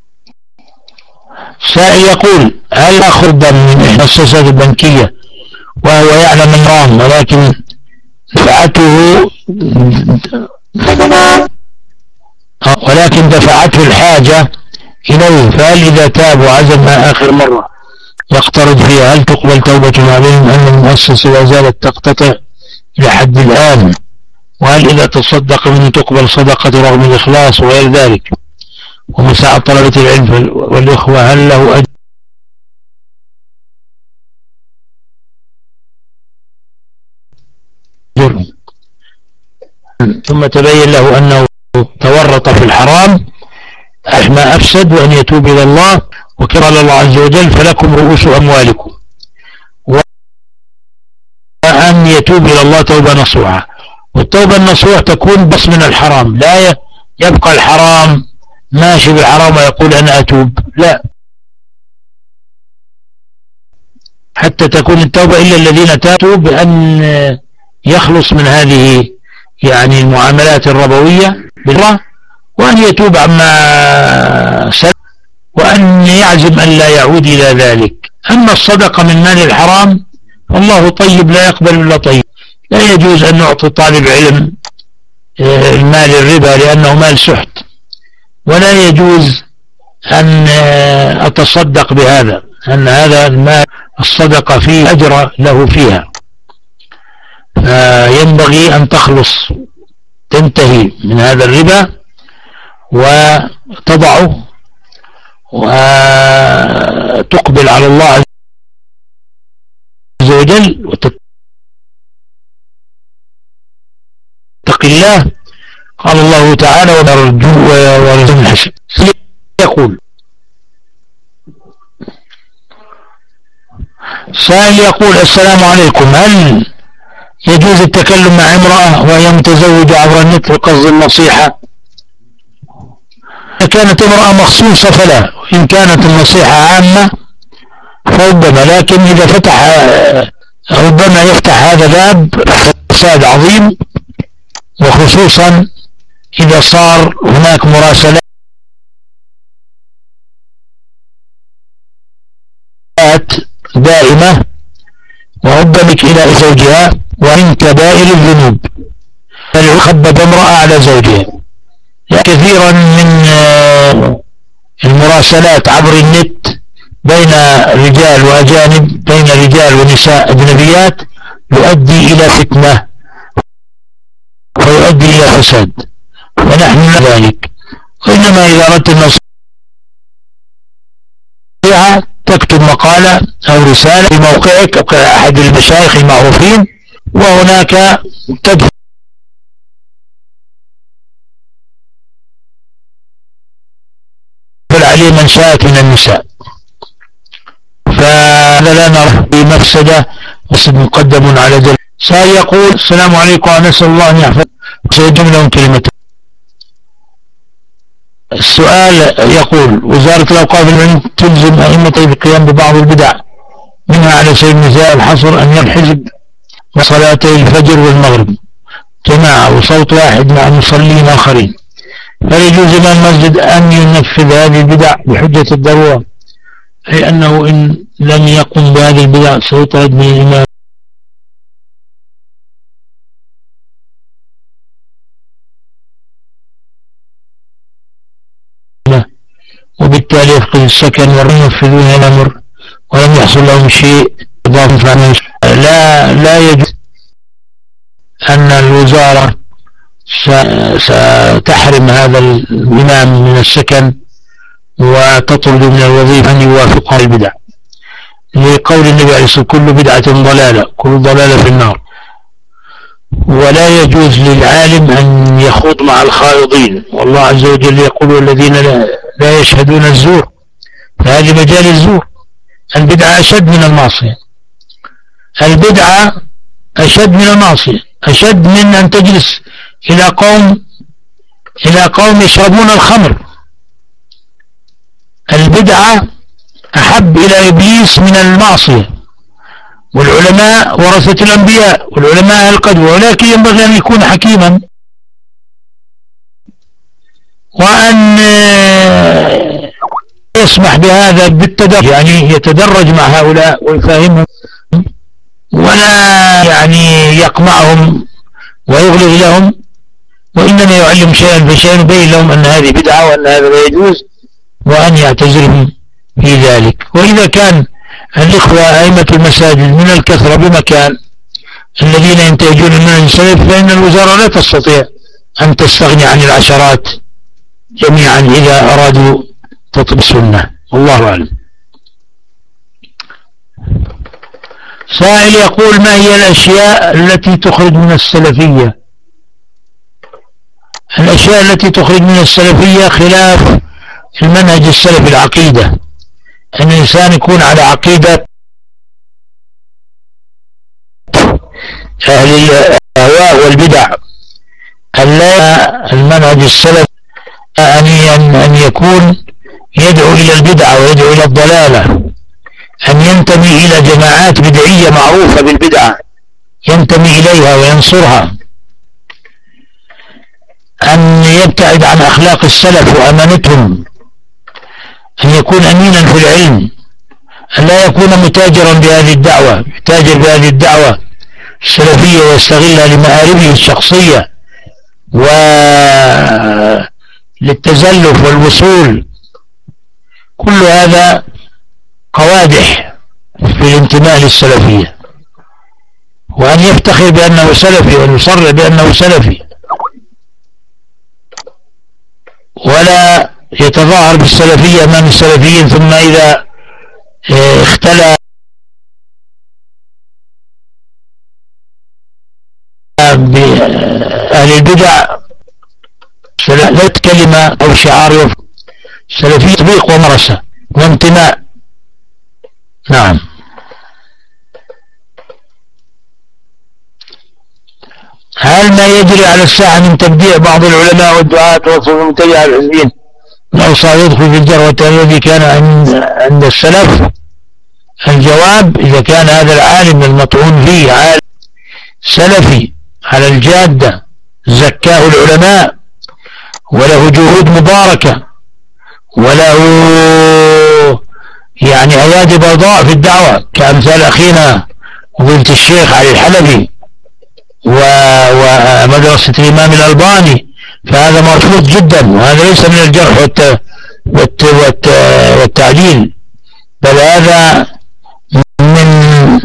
سائل يقول: هل أخذ من المؤسسات البنكية وهو يعلم النظام ولكن دفعته ولكن دفعته الحاجة إليه، فهل إذا تاب وعزم آخر مرة يقترض فيها هل تقبل توبة عليهم أن المؤسسة لا زالت تقتطع إلى حد الآن؟ وهل إذا تصدق منه تقبل صدقة رغم الإخلاص وغير ذلك؟ ومساعد طلبة العلم والإخوة هل له أجر؟ ثم تبين له أنه تورط في الحرام ما أفسد، وأن يتوب إلى الله، وكما قال الله عز وجل: فلكم رؤوس أموالكم، وأن يتوب إلى الله توبة نصوحة. والتوبة النصوح تكون بس من الحرام، لا يبقى الحرام ماشي بالحرام ويقول أنا أتوب، لا، حتى تكون التوبة إلا الذين تابوا بأن يخلص من هذه يعني المعاملات الربوية بالله، وأن يتوب عما سلف، وأن يعزم أن لا يعود إلى ذلك. أما الصدقة من مال الحرام فالله طيب لا يقبل إلا طيب، لا يجوز أن نعطي طالب علم المال الربا لأنه مال سحت، ولا يجوز أن أتصدق بهذا، أن هذا المال الصدقة فيه أجر له فيها، فينبغي أن تخلص تنتهي من هذا الربا وتضعه وتقبل على الله عز وجل وتتقي الله. قال الله تعالى ونرجو ورزق الحسن. يقول سائل يقول السلام عليكم، هل يجوز التكلم مع امرأة وهي متزوجة عبر النت بقصد النصيحة؟ إذا كانت امرأة مخصوصة فلا، وإن كانت النصيحة عامة فربما، لكن إذا فتح ربما يفتح هذا باب فساد عظيم، وخصوصا إذا صار هناك مراسلات دائمة وربمك إلى زوجها، ومن كبائر الذنوب فليخبب امرأة على زوجها. كثيرا من المراسلات عبر النت بين رجال وأجانب، بين رجال ونساء أجنبيات، يؤدي إلى فتنة ويؤدي إلى فساد، ونحن لا ذلك. وإنما إذا أردت النصيحة تكتب مقالة أو رسالة في موقعك أو كأحد المشايخ المعروفين، وهناك تدفع عليه من شاءت من النساء، فهذا لا نرى بمفسدة وصد مقدم على ذلك. سائل يقول السلام عليكم ونسأل الله أن يحفظ سيجملهم كلمة. السؤال يقول وزارة الأوقاف تلزم أئمة القيام ببعض البدع، منها على سبيل المثال الحصر أن ينحزب وصلاتي الفجر والمغرب جماعة وصوت واحد مع مصلين آخرين، فيجوز إمام المسجد أن ينفذ هذه البدع بحجة الضرورة، أي أنه إن لم يقم بهذه البدع سيطرد من الإمام وبالتالي يفقد السكن وينفذون الأمر ولم يحصل لهم شيء إضافة. لا لا يجوز أن الوزارة ستحرم هذا الإمام من السكن وتطرد من الوظيفة أن يوافقها البدع، لقول النبي عليه الصلاة والسلام كل بدعة ضلالة كل ضلالة في النار. ولا يجوز للعالم أن يخوض مع الخائضين، والله عز وجل يقول والذين لا يشهدون الزور، فهذه مجال الزور. البدعة أشد من المعصية، البدعة أشد من المعصية، أشد من أن تجلس إلى قوم إلى قوم يشربون الخمر. البدعة أحب إلى إبليس من المعصية. والعلماء ورثة الأنبياء والعلماء القدوة، ولكن ينبغي أن يكون حكيما وأن يسمح بهذا بالتدرج، يعني يتدرج مع هؤلاء ويفهمهم ولا يعني يقمعهم ويغلق لهم، وإنما يعلم شيئا فشيئا يبين لهم أن هذه بدعة وأن هذا لا يجوز وأن يعتذرهم في ذلك. وإذا كان الإخوة أئمة المساجد من الكثرة بمكان الذين ينتهجون المنهج السلفي، فإن الوزارة لا تستطيع أن تستغني عن العشرات جميعا إذا أرادوا تطبيق السنة، والله أعلم. سائل يقول ما هي الأشياء التي تخرج من السلفية؟ الأشياء التي تخرج من السلفية خلاف المنهج السلفي، العقيدة، أن الإنسان يكون على عقيدة أهل الأهواء والبدع، ألا المنهج السلفي أن يكون يدعو إلى البدعة ويدعو إلى الضلالة، أن ينتمي إلى جماعات بدعية معروفة بالبدعة ينتمي إليها وينصرها، أن يبتعد عن أخلاق السلف وأمانتهم، أن يكون أمينا في العلم، أن لا يكون متاجرا بهذه الدعوة، يتاجر بهذه الدعوة السلفية ويستغلها لمآربه الشخصية وللتزلف والوصول. كل هذا قوادح في الانتماء للسلفية، وأن يفتخر بأنه سلفي وأن يصرح بأنه سلفي، ولا يتظاهر بالسلفية أمام السلفيين، ثم إذا اختلى بأهل البدع ثلاث كلمة أو شعار سلفي تطبيق ومرسة وانتماء. نعم. هل ما يجري على الساحة من تبديع بعض العلماء والدعاة وصف المتبعة الحزبين نوصى يدخل في الجروة الذي كان عند السلف؟ الجواب: إذا كان هذا العالم المطعون فيه عالم سلفي على الجادة زكاه العلماء وله جهود مباركة وله يعني أيادي بيضاء في الدعوة كأمثال أخينا وبنت الشيخ علي الحلبي ومدرسة الإمام الألباني، فهذا مرفوض جدا، وهذا ليس من الجرح والت... والت... والت... والتعديل، بل هذا من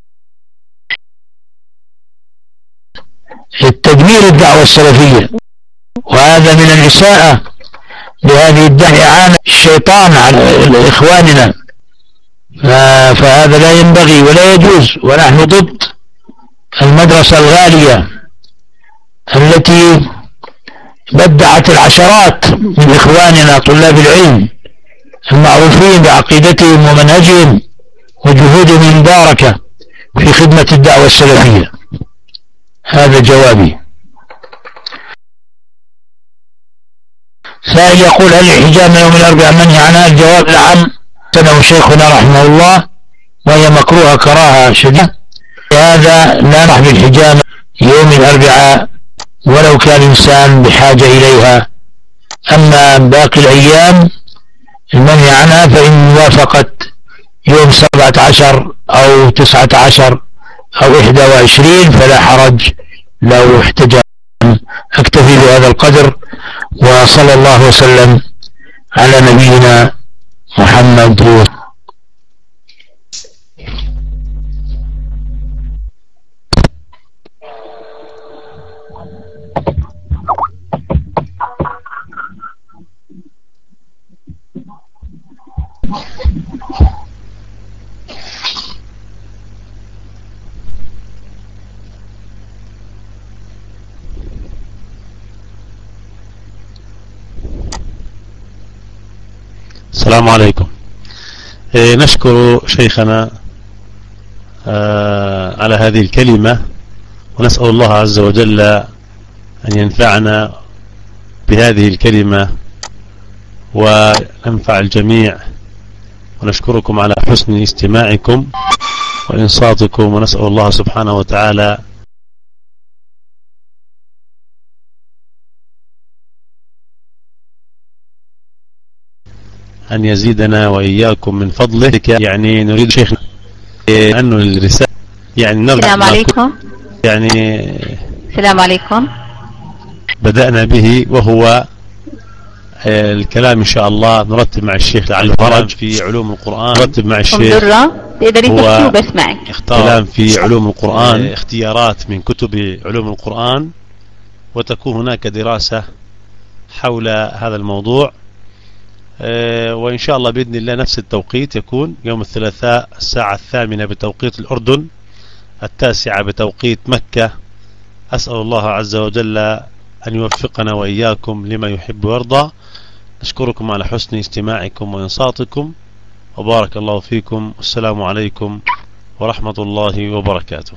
التدمير الدعوة السلفية، وهذا من الإساءة لهذه الدعوة، إعانة الشيطان على إخواننا، فهذا لا ينبغي ولا يجوز. ونحن ضد المدرسة الغالية التي بدعت العشرات من إخواننا طلاب العلم المعروفين بعقيدتهم ومنهجهم وجهودهم المباركة في خدمة الدعوة السلفية. هذا جوابي. سائل يقول: هل الحجامة يوم الأربعاء منهي عنها؟ الجواب: نعم، سنه شيخنا رحمه الله، وهي مكروهة كراهة شديدة، لهذا لا نحب الحجامة يوم الأربعاء ولو كان الإنسان بحاجة إليها. أما باقي الأيام المنهي عنها فإن وافقت يوم سبعة عشر أو تسعة عشر أو إحدى وعشرين فلا حرج لو احتجم. أكتفي بهذا القدر، وصلى الله وسلم على نبينا محمد. السلام عليكم. إيه نشكر شيخنا آه على هذه الكلمة، ونسأل الله عز وجل أن ينفعنا بهذه الكلمة وينفع الجميع، ونشكركم على حسن استماعكم وإنصاتكم، ونسأل الله سبحانه وتعالى أن يزيدنا وإياكم من فضله. يعني نريد شيخنا أنه الرسالة يعني نرجع. السلام عليكم. يعني السلام عليكم. بدأنا به وهو الكلام إن شاء الله نرتب مع الشيخ لعل فرج في علوم القرآن. نرتب مع الشيخ هو كلام في علوم القرآن، اختيارات من كتب علوم القرآن، وتكون هناك دراسة حول هذا الموضوع. وإن شاء الله بإذن الله نفس التوقيت يكون يوم الثلاثاء الساعة الثامنة بتوقيت الأردن، التاسعة بتوقيت مكة. أسأل الله عز وجل أن يوفقنا وإياكم لما يحب ويرضى. نشكركم على حسن استماعكم وإنصاتكم، وبارك الله فيكم، والسلام عليكم ورحمة الله وبركاته.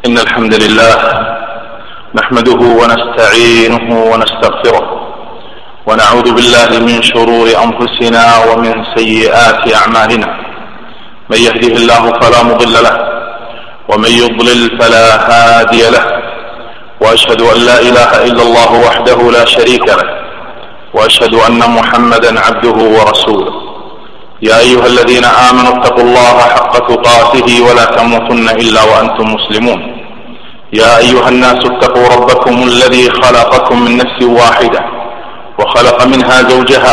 إن الحمد لله نحمده ونستعينه ونستغفره ونعوذ بالله من شرور أنفسنا ومن سيئات أعمالنا. من يهده الله فلا مضل له ومن يضلل فلا هادي له، وأشهد أن لا إله إلا الله وحده لا شريك له، وأشهد أن محمدا عبده ورسوله. يا أيها الذين آمنوا اتقوا الله حق تقاته ولا تموتن إلا وأنتم مسلمون. يا أيها الناس اتقوا ربكم الذي خلقكم من نفس واحدة وخلق منها زوجها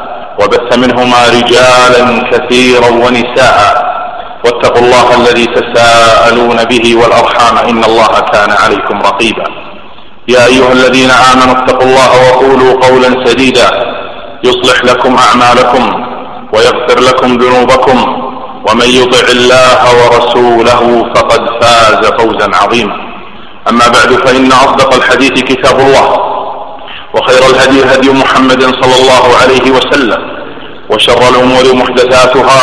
وبث منهما رجالا كثيرا ونساء، واتقوا الله الذي تساءلون به والأرحام إن الله كان عليكم رقيبا. يا أيها الذين آمنوا اتقوا الله وقولوا قولا سديدا يصلح لكم أعمالكم ويغفر لكم ذنوبكم، ومن يطع الله ورسوله فقد فاز فوزا عظيما. أما بعد، فإن أصدق الحديث كتاب الله، وخير الهدي هدي محمد صلى الله عليه وسلم، وشر الأمور محدثاتها،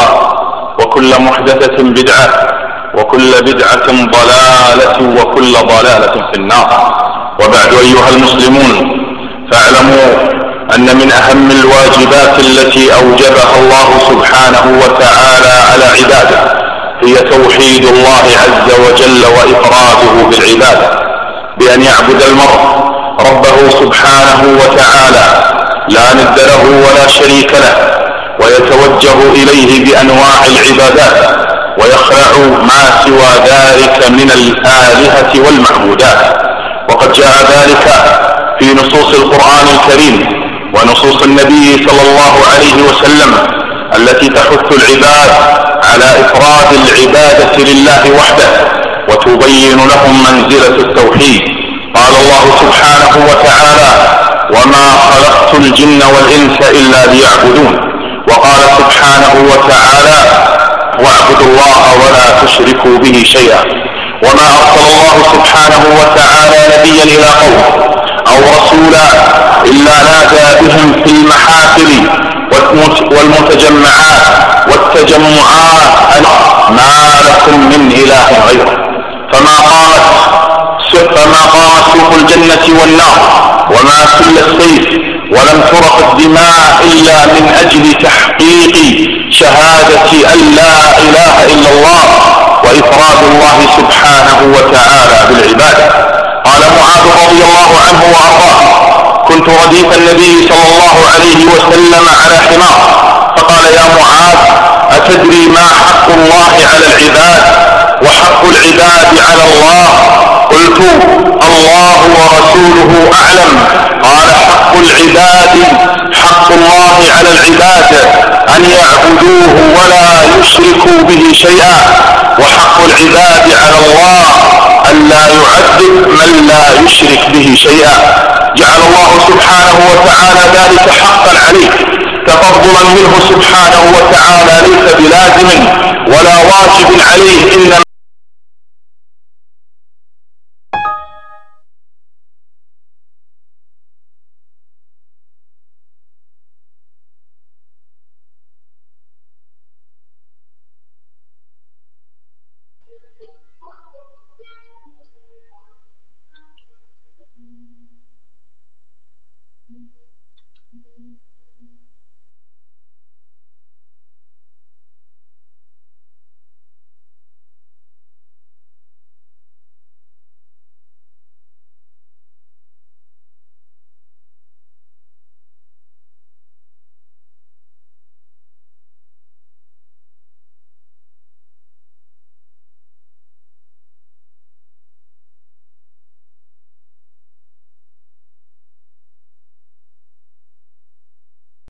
وكل محدثة بدعة، وكل بدعة ضلالة، وكل ضلالة في النار. وبعد أيها المسلمون، فاعلموا أن من أهم الواجبات التي أوجبها الله سبحانه وتعالى على عباده هي توحيد الله عز وجل وإفراده بالعبادة، بأن يعبد المرء ربه سبحانه وتعالى لا ند له ولا شريك له، ويتوجه إليه بأنواع العبادات، ويخلع ما سوى ذلك من الآلهة والمعبودات. وقد جاء ذلك في نصوص القرآن الكريم ونصوص النبي صلى الله عليه وسلم التي تحث العباد على إفراد العبادة لله وحده، وتبين لهم منزلة التوحيد. قال الله سبحانه وتعالى: وما خلقت الجن والإنس إلا ليعبدون. وقال سبحانه وتعالى: واعبدوا الله ولا تشركوا به شيئا. وما أرسل الله سبحانه وتعالى نبيا إلى قومه أو رسولا إلا نادى بهم في المحافل والمتجمعات والتجمعات أن ما لكم من إله غيره. فما قامت فما قام سوق الجنة والنار، وما سل السيف، ولم ترق الدماء إلا من أجل تحقيق شهادة أن لا إله إلا الله وإفراد الله سبحانه وتعالى بالعبادة. قال معاذ رضي الله عنه وأرضاه: كنت رديف النبي صلى الله عليه وسلم على حمار، فقال: يا معاذ، أتدري ما حق الله على العباد وحق العباد على الله؟ قلت: الله ورسوله أعلم. قال: حق العباد حق الله على العباد أن يعبدوه ولا يشركوا به شيئا، وحق العباد على الله أن لا يعذب من لا يشرك به شيئا. جعل الله سبحانه وتعالى ذلك حقا عليك تفضلا منه سبحانه وتعالى، ليس بلازم ولا واجب عليه، إنما